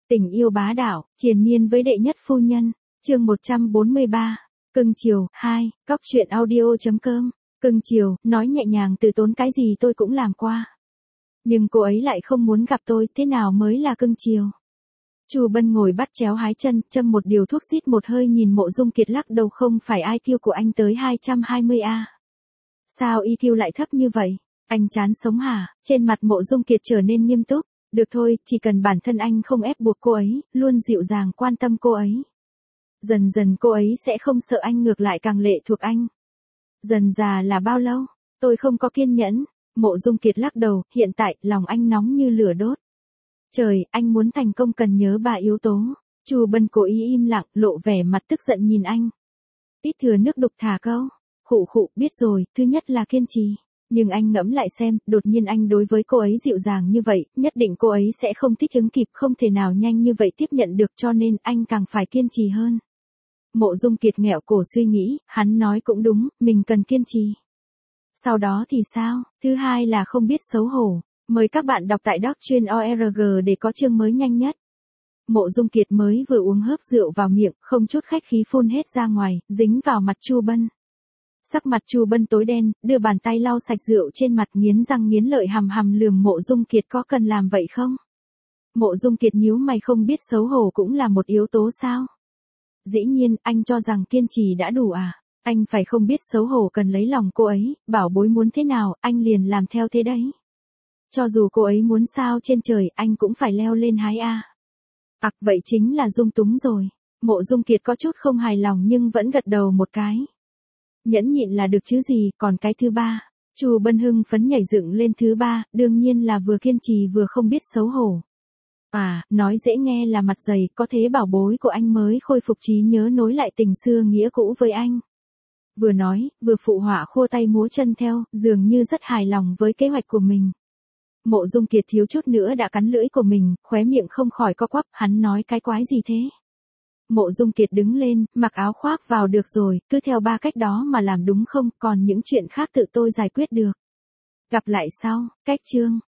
Tình yêu bá đạo, triền miên với đệ nhất phu nhân. Chương 143. Cưng chiều 2, cóc truyện audio.com. Cưng chiều, nói nhẹ nhàng từ tốn, cái gì tôi cũng làm qua. Nhưng cô ấy lại không muốn gặp tôi, thế nào mới là cưng chiều? Chu Bân ngồi bắt chéo hái chân, châm một điều thuốc, xít một hơi nhìn Mộ Dung Kiệt, lắc đầu. Không phải IQ của anh tới 220A. Sao EQ lại thấp như vậy? Anh chán sống hả? Trên mặt Mộ Dung Kiệt trở nên nghiêm túc. Được thôi, chỉ cần bản thân anh không ép buộc cô ấy, luôn dịu dàng quan tâm cô ấy. Dần dần cô ấy sẽ không sợ anh, ngược lại càng lệ thuộc anh. Dần già là bao lâu? Tôi không có kiên nhẫn. Mộ Dung Kiệt lắc đầu, hiện tại, lòng anh nóng như lửa đốt. Trời, anh muốn thành công cần nhớ 3 yếu tố. Chu Bân cố ý im lặng, lộ vẻ mặt tức giận nhìn anh. Ít thừa nước đục thả câu. Khụ khụ, biết rồi, thứ nhất là kiên trì. Nhưng anh ngẫm lại xem, đột nhiên anh đối với cô ấy dịu dàng như vậy, nhất định cô ấy sẽ không thích ứng kịp, không thể nào nhanh như vậy tiếp nhận được, cho nên anh càng phải kiên trì hơn. Mộ Dung Kiệt nghẹo cổ suy nghĩ, hắn nói cũng đúng, mình cần kiên trì. Sau đó thì sao? Thứ hai là không biết xấu hổ. Mời các bạn đọc tại doc.org để có chương mới nhanh nhất. Mộ Dung Kiệt mới vừa uống hớp rượu vào miệng, không chút khách khí phun hết ra ngoài, dính vào mặt Chu Bân. Sắc mặt Chu Bân tối đen, đưa bàn tay lau sạch rượu trên mặt, nghiến răng nghiến lợi hằm hằm lườm Mộ Dung Kiệt, có cần làm vậy không? Mộ Dung Kiệt nhíu mày, không biết xấu hổ cũng là một yếu tố sao? Dĩ nhiên, anh cho rằng kiên trì đã đủ à? Anh phải không biết xấu hổ cần lấy lòng cô ấy, bảo bối muốn thế nào, anh liền làm theo thế đấy. Cho dù cô ấy muốn sao trên trời, anh cũng phải leo lên hái a. Vậy chính là dung túng rồi. Mộ Dung Kiệt có chút không hài lòng nhưng vẫn gật đầu một cái. Nhẫn nhịn là được chứ gì, còn cái thứ ba. Chu Bân hưng phấn nhảy dựng lên, thứ ba, đương nhiên là vừa kiên trì vừa không biết xấu hổ. Nói dễ nghe là mặt dày, có thế bảo bối của anh mới khôi phục trí nhớ, nối lại tình xưa nghĩa cũ với anh. Vừa nói, vừa phụ họa khua tay múa chân theo, dường như rất hài lòng với kế hoạch của mình. Mộ Dung Kiệt thiếu chút nữa đã cắn lưỡi của mình, khóe miệng không khỏi co quắp, hắn nói cái quái gì thế? Mộ Dung Kiệt đứng lên, mặc áo khoác vào, được rồi, cứ theo 3 cách đó mà làm đúng không, còn những chuyện khác tự tôi giải quyết được. Gặp lại sau, cách chương.